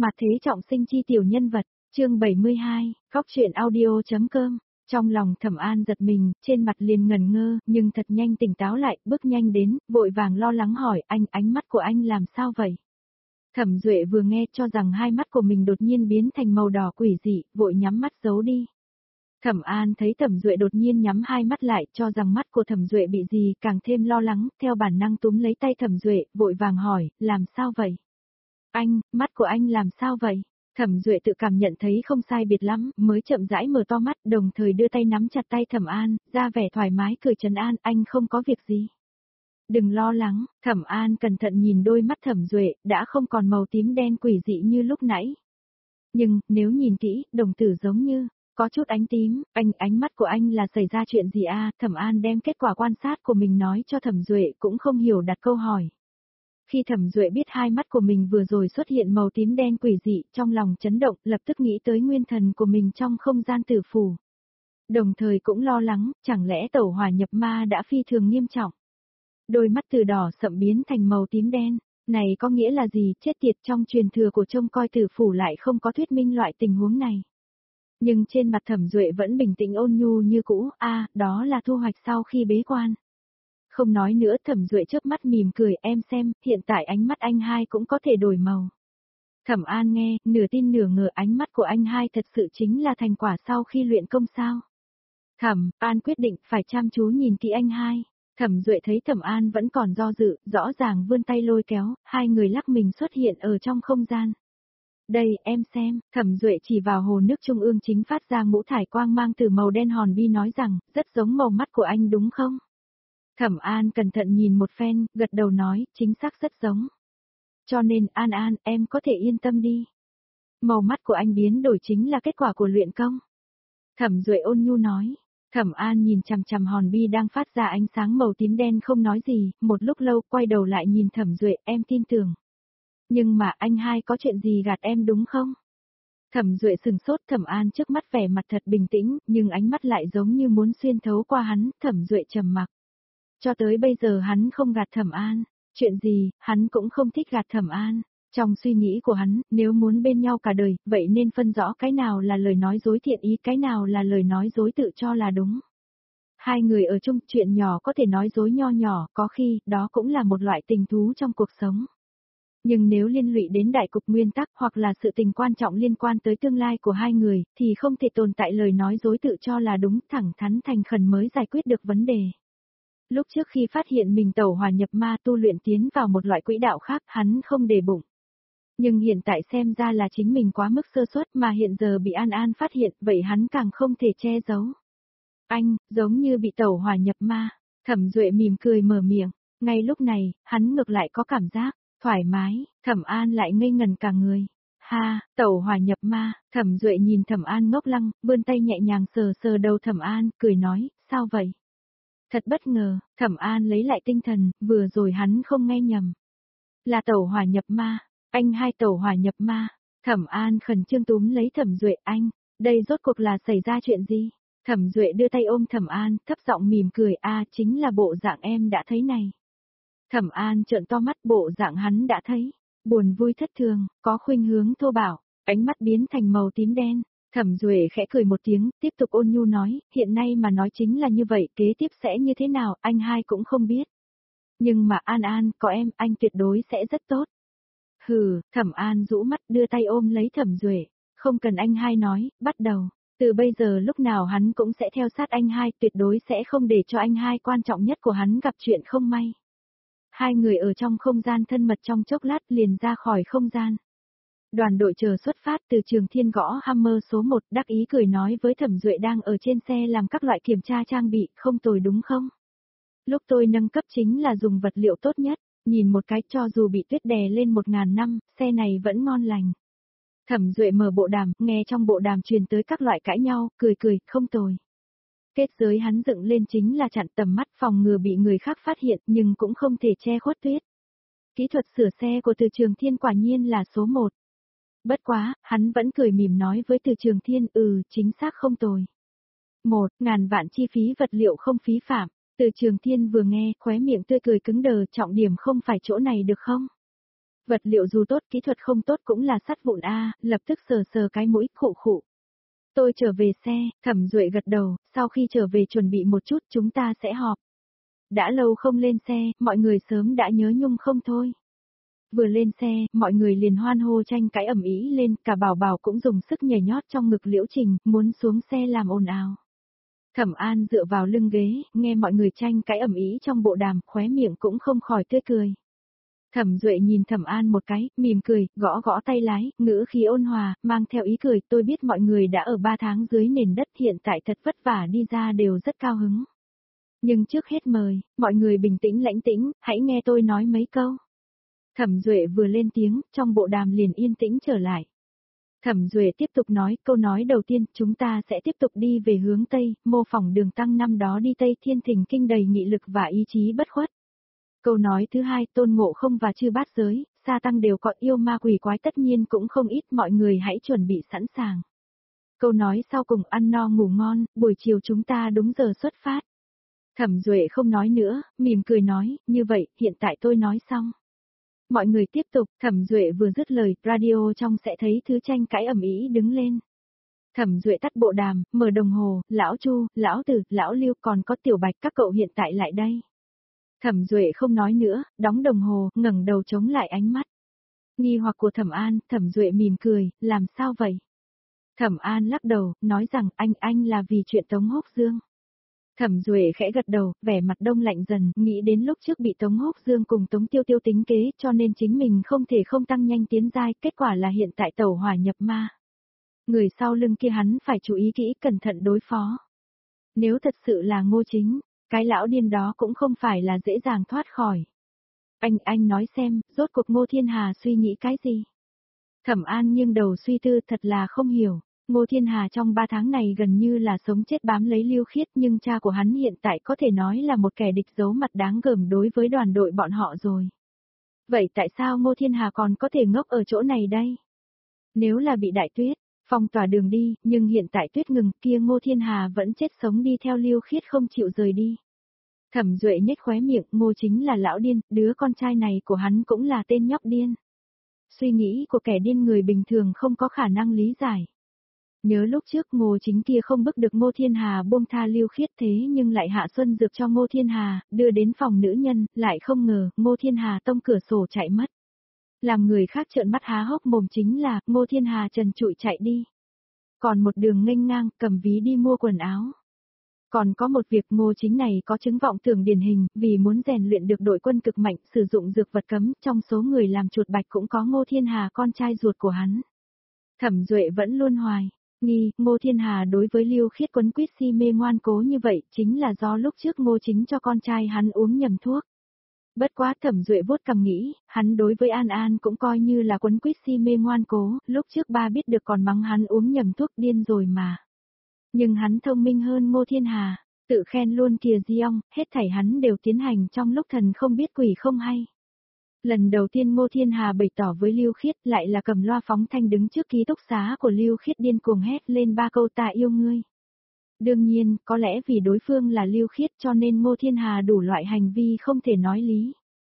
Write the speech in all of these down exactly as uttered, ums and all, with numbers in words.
Mà thế trọng sinh chi tiểu nhân vật, chương bảy mươi hai, góc truyện audio.com. Trong lòng Thẩm An giật mình, trên mặt liền ngần ngơ, nhưng thật nhanh tỉnh táo lại, bước nhanh đến, vội vàng lo lắng hỏi anh, ánh mắt của anh làm sao vậy? Thẩm Duệ vừa nghe cho rằng hai mắt của mình đột nhiên biến thành màu đỏ quỷ dị, vội nhắm mắt giấu đi. Thẩm An thấy Thẩm Duệ đột nhiên nhắm hai mắt lại, cho rằng mắt của Thẩm Duệ bị gì, càng thêm lo lắng, theo bản năng túm lấy tay Thẩm Duệ, vội vàng hỏi, làm sao vậy? Anh, mắt của anh làm sao vậy? Thẩm Duệ tự cảm nhận thấy không sai biệt lắm, mới chậm rãi mở to mắt, đồng thời đưa tay nắm chặt tay Thẩm An, ra vẻ thoải mái cười trấn an, anh không có việc gì. Đừng lo lắng, Thẩm An cẩn thận nhìn đôi mắt Thẩm Duệ, đã không còn màu tím đen quỷ dị như lúc nãy. Nhưng, nếu nhìn kỹ, đồng tử giống như, có chút ánh tím, anh, ánh mắt của anh là xảy ra chuyện gì à? Thẩm An đem kết quả quan sát của mình nói cho Thẩm Duệ, cũng không hiểu đặt câu hỏi. Khi Thẩm Duệ biết hai mắt của mình vừa rồi xuất hiện màu tím đen quỷ dị, trong lòng chấn động, lập tức nghĩ tới nguyên thần của mình trong không gian tử phủ. Đồng thời cũng lo lắng, chẳng lẽ tẩu hỏa nhập ma đã phi thường nghiêm trọng. Đôi mắt từ đỏ sậm biến thành màu tím đen, này có nghĩa là gì? Chết tiệt, trong truyền thừa của trông coi tử phủ lại không có thuyết minh loại tình huống này. Nhưng trên mặt Thẩm Duệ vẫn bình tĩnh ôn nhu như cũ, a à, đó là thu hoạch sau khi bế quan. Không nói nữa, Thẩm Duệ chớp mắt mỉm cười, em xem, hiện tại ánh mắt anh hai cũng có thể đổi màu. Thẩm An nghe, nửa tin nửa ngờ, ánh mắt của anh hai thật sự chính là thành quả sau khi luyện công sao. Thẩm An quyết định phải chăm chú nhìn kỹ anh hai. Thẩm Duệ thấy Thẩm An vẫn còn do dự, rõ ràng vươn tay lôi kéo, hai người lắc mình xuất hiện ở trong không gian. Đây, em xem, Thẩm Duệ chỉ vào hồ nước trung ương chính phát ra ngũ thải quang mang từ màu đen hòn bi nói rằng, rất giống màu mắt của anh đúng không? Thẩm An cẩn thận nhìn một phen, gật đầu nói, chính xác rất giống. Cho nên, An An, em có thể yên tâm đi. Màu mắt của anh biến đổi chính là kết quả của luyện công. Thẩm Duệ ôn nhu nói. Thẩm An nhìn chằm chằm hòn bi đang phát ra ánh sáng màu tím đen không nói gì, một lúc lâu quay đầu lại nhìn Thẩm Duệ, em tin tưởng. Nhưng mà anh hai có chuyện gì gạt em đúng không? Thẩm Duệ sừng sốt, Thẩm An trước mắt vẻ mặt thật bình tĩnh, nhưng ánh mắt lại giống như muốn xuyên thấu qua hắn, Thẩm Duệ trầm mặc. Cho tới bây giờ hắn không gạt Thẩm An, chuyện gì, hắn cũng không thích gạt Thẩm An. Trong suy nghĩ của hắn, nếu muốn bên nhau cả đời, vậy nên phân rõ cái nào là lời nói dối thiện ý, cái nào là lời nói dối tự cho là đúng. Hai người ở chung, chuyện nhỏ có thể nói dối nho nhỏ, có khi, đó cũng là một loại tình thú trong cuộc sống. Nhưng nếu liên lụy đến đại cục nguyên tắc hoặc là sự tình quan trọng liên quan tới tương lai của hai người, thì không thể tồn tại lời nói dối tự cho là đúng, thẳng thắn thành khẩn mới giải quyết được vấn đề. Lúc trước khi phát hiện mình tẩu hỏa nhập ma tu luyện tiến vào một loại quỹ đạo khác, hắn không để bụng. Nhưng hiện tại xem ra là chính mình quá mức sơ suất mà hiện giờ bị An An phát hiện, vậy hắn càng không thể che giấu. Anh, giống như bị tẩu hỏa nhập ma. Thẩm Duệ mỉm cười mở miệng. Ngay lúc này, hắn ngược lại có cảm giác thoải mái. Thẩm An lại ngây ngần cả người. Ha, tẩu hỏa nhập ma. Thẩm Duệ nhìn Thẩm An ngốc lăng, vươn tay nhẹ nhàng sờ sờ đầu Thẩm An, cười nói, sao vậy? Thật bất ngờ, Thẩm An lấy lại tinh thần, vừa rồi hắn không nghe nhầm. Là tẩu hỏa nhập ma. Anh hai tẩu hỏa nhập ma. Thẩm An khẩn trương túm lấy Thẩm Duệ, anh, đây rốt cuộc là xảy ra chuyện gì? Thẩm Duệ đưa tay ôm Thẩm An, thấp giọng mỉm cười, a chính là bộ dạng em đã thấy này. Thẩm An trợn to mắt, bộ dạng hắn đã thấy, buồn vui thất thường, có khuynh hướng thô bạo, ánh mắt biến thành màu tím đen. Thẩm Duệ khẽ cười một tiếng, tiếp tục ôn nhu nói, hiện nay mà nói chính là như vậy, kế tiếp sẽ như thế nào, anh hai cũng không biết. Nhưng mà An An, có em, anh tuyệt đối sẽ rất tốt. Hừ, Thẩm An rũ mắt đưa tay ôm lấy Thẩm Duệ, không cần anh hai nói, bắt đầu, từ bây giờ lúc nào hắn cũng sẽ theo sát anh hai, tuyệt đối sẽ không để cho anh hai quan trọng nhất của hắn gặp chuyện không may. Hai người ở trong không gian thân mật trong chốc lát liền ra khỏi không gian. Đoàn đội chờ xuất phát từ Trường Thiên gõ Hammer số một, đắc ý cười nói với Thẩm Duệ đang ở trên xe làm các loại kiểm tra trang bị, không tồi đúng không? Lúc tôi nâng cấp chính là dùng vật liệu tốt nhất, nhìn một cái cho dù bị tuyết đè lên một ngàn năm, xe này vẫn ngon lành. Thẩm Duệ mở bộ đàm, nghe trong bộ đàm truyền tới các loại cãi nhau, cười cười, không tồi. Kết giới hắn dựng lên chính là chặn tầm mắt phòng ngừa bị người khác phát hiện nhưng cũng không thể che khuất tuyết. Kỹ thuật sửa xe của Từ Trường Thiên quả nhiên là số một. Bất quá, hắn vẫn cười mỉm nói với Từ Trường Thiên, ừ, chính xác không tồi. Một, ngàn vạn chi phí vật liệu không phí phạm. Từ Trường Thiên vừa nghe, khóe miệng tươi cười cứng đờ, trọng điểm không phải chỗ này được không? Vật liệu dù tốt, kỹ thuật không tốt cũng là sắt vụn a, lập tức sờ sờ cái mũi, khụ khụ. Tôi trở về xe, Thẩm Duệ gật đầu, sau khi trở về chuẩn bị một chút chúng ta sẽ họp. Đã lâu không lên xe, mọi người sớm đã nhớ nhung không thôi. Vừa lên xe, mọi người liền hoan hô tranh cãi ầm ĩ lên, cả Bảo Bảo cũng dùng sức nhảy nhót trong ngực Liễu Trình, muốn xuống xe làm ồn ào. Thẩm An dựa vào lưng ghế, nghe mọi người tranh cãi ầm ĩ trong bộ đàm, khóe miệng cũng không khỏi tươi cười. Thẩm Duệ nhìn Thẩm An một cái, mỉm cười, gõ gõ tay lái, ngữ khí ôn hòa, mang theo ý cười, tôi biết mọi người đã ở ba tháng dưới nền đất hiện tại thật vất vả đi ra đều rất cao hứng. Nhưng trước hết mời, mọi người bình tĩnh lãnh tĩnh, hãy nghe tôi nói mấy câu. Thẩm Duệ vừa lên tiếng, trong bộ đàm liền yên tĩnh trở lại. Thẩm Duệ tiếp tục nói, câu nói đầu tiên, chúng ta sẽ tiếp tục đi về hướng Tây, mô phỏng đường tăng năm đó đi Tây Thiên Thình Kinh đầy nghị lực và ý chí bất khuất. Câu nói thứ hai, Tôn Ngộ Không và Chư Bát Giới, Sa Tăng đều có yêu ma quỷ quái tất nhiên cũng không ít, mọi người hãy chuẩn bị sẵn sàng. Câu nói sau cùng, ăn no ngủ ngon, buổi chiều chúng ta đúng giờ xuất phát. Thẩm Duệ không nói nữa, mỉm cười nói, như vậy, hiện tại tôi nói xong. Mọi người tiếp tục, Thẩm Duệ vừa dứt lời, radio trong sẽ thấy thứ tranh cãi ầm ĩ đứng lên. Thẩm Duệ tắt bộ đàm, mở đồng hồ, lão Chu, lão Từ, lão Lưu còn có Tiểu Bạch các cậu hiện tại lại đây. Thẩm Duệ không nói nữa, đóng đồng hồ, ngẩng đầu chống lại ánh mắt. Nghi hoặc của Thẩm An, Thẩm Duệ mỉm cười, làm sao vậy? Thẩm An lắc đầu, nói rằng anh anh là vì chuyện Tống Húc Dương. Thẩm Duệ khẽ gật đầu, vẻ mặt đông lạnh dần, nghĩ đến lúc trước bị Tống Húc Dương cùng Tống Tiêu Tiêu tính kế cho nên chính mình không thể không tăng nhanh tiến giai, kết quả là hiện tại tẩu hỏa nhập ma. Người sau lưng kia hắn phải chú ý kỹ, cẩn thận đối phó. Nếu thật sự là Ngô Chính, cái lão điên đó cũng không phải là dễ dàng thoát khỏi. Anh, anh nói xem, rốt cuộc Ngô Thiên Hà suy nghĩ cái gì? Thẩm An nghiêng đầu suy tư, thật là không hiểu. Ngô Thiên Hà trong ba tháng này gần như là sống chết bám lấy Lưu Khiết, nhưng cha của hắn hiện tại có thể nói là một kẻ địch giấu mặt đáng gờm đối với đoàn đội bọn họ rồi. Vậy tại sao Ngô Thiên Hà còn có thể ngốc ở chỗ này đây? Nếu là bị Đại Tuyết phong tỏa đường đi, nhưng hiện tại tuyết ngừng, kia Ngô Thiên Hà vẫn chết sống đi theo Lưu Khiết không chịu rời đi. Thẩm Duệ nhếch khóe miệng, Ngô chính là lão điên, đứa con trai này của hắn cũng là tên nhóc điên. Suy nghĩ của kẻ điên người bình thường không có khả năng lý giải. Nhớ lúc trước Ngô Chính kia không bức được Ngô Thiên Hà buông tha Lưu Khiết thế nhưng lại hạ xuân dược cho Ngô Thiên Hà, đưa đến phòng nữ nhân, lại không ngờ, Ngô Thiên Hà tông cửa sổ chạy mất. Làm người khác trợn mắt há hốc mồm chính là, Ngô Thiên Hà trần trụi chạy đi. Còn một đường nghênh ngang, cầm ví đi mua quần áo. Còn có một việc Ngô Chính này có chứng vọng tưởng điển hình, vì muốn rèn luyện được đội quân cực mạnh, sử dụng dược vật cấm, trong số người làm chuột bạch cũng có Ngô Thiên Hà con trai ruột của hắn. Thẩm Duệ vẫn luôn hoài. Nghi, Ngô Thiên Hà đối với Lưu Khiết quấn quýt si mê ngoan cố như vậy, chính là do lúc trước Ngô Chính cho con trai hắn uống nhầm thuốc. Bất quá Thẩm Duệ vuốt cằm nghĩ, hắn đối với An An cũng coi như là quấn quýt si mê ngoan cố, lúc trước ba biết được còn mắng hắn uống nhầm thuốc điên rồi mà. Nhưng hắn thông minh hơn Ngô Thiên Hà, tự khen luôn kìa Diong, hết thảy hắn đều tiến hành trong lúc thần không biết quỷ không hay. Lần đầu tiên Ngô Thiên Hà bày tỏ với Lưu Khiết lại là cầm loa phóng thanh đứng trước ký túc xá của Lưu Khiết điên cuồng hét lên ba câu ta yêu ngươi. Đương nhiên, có lẽ vì đối phương là Lưu Khiết cho nên Ngô Thiên Hà đủ loại hành vi không thể nói lý.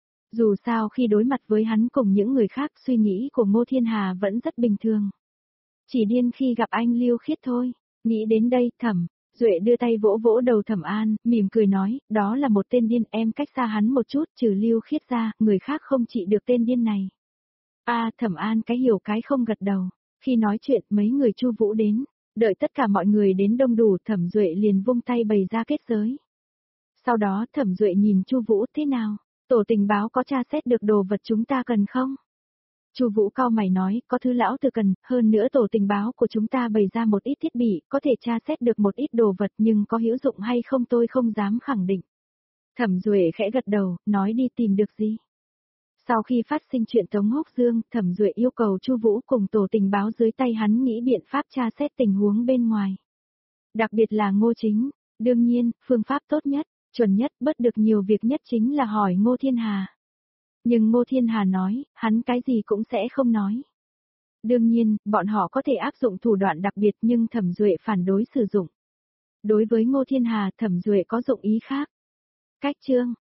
Dù sao khi đối mặt với hắn cùng những người khác suy nghĩ của Ngô Thiên Hà vẫn rất bình thường. Chỉ điên khi gặp anh Lưu Khiết thôi. Nghĩ đến đây, Thẩm Duệ đưa tay vỗ vỗ đầu Thẩm An, mỉm cười nói, đó là một tên điên, em cách xa hắn một chút, trừ Lưu Khiết ra, người khác không trị được tên điên này. A, à, Thẩm An cái hiểu cái không gật đầu. Khi nói chuyện, mấy người Chu Vũ đến, đợi tất cả mọi người đến đông đủ, Thẩm Duệ liền vung tay bày ra kết giới. Sau đó, Thẩm Duệ nhìn Chu Vũ, thế nào? Tổ tình báo có tra xét được đồ vật chúng ta cần không? Chu Vũ cau mày nói, có thứ lão từ cần, hơn nữa tổ tình báo của chúng ta bày ra một ít thiết bị, có thể tra xét được một ít đồ vật nhưng có hữu dụng hay không tôi không dám khẳng định. Thẩm Duệ khẽ gật đầu, nói đi tìm được gì. Sau khi phát sinh chuyện Tống Húc Dương, Thẩm Duệ yêu cầu Chu Vũ cùng tổ tình báo dưới tay hắn nghĩ biện pháp tra xét tình huống bên ngoài. Đặc biệt là Ngô Chính, đương nhiên, phương pháp tốt nhất, chuẩn nhất, bớt được nhiều việc nhất chính là hỏi Ngô Thiên Hà. Nhưng Ngô Thiên Hà nói, hắn cái gì cũng sẽ không nói. Đương nhiên, bọn họ có thể áp dụng thủ đoạn đặc biệt nhưng Thẩm Duệ phản đối sử dụng. Đối với Ngô Thiên Hà, Thẩm Duệ có dụng ý khác. Cách chương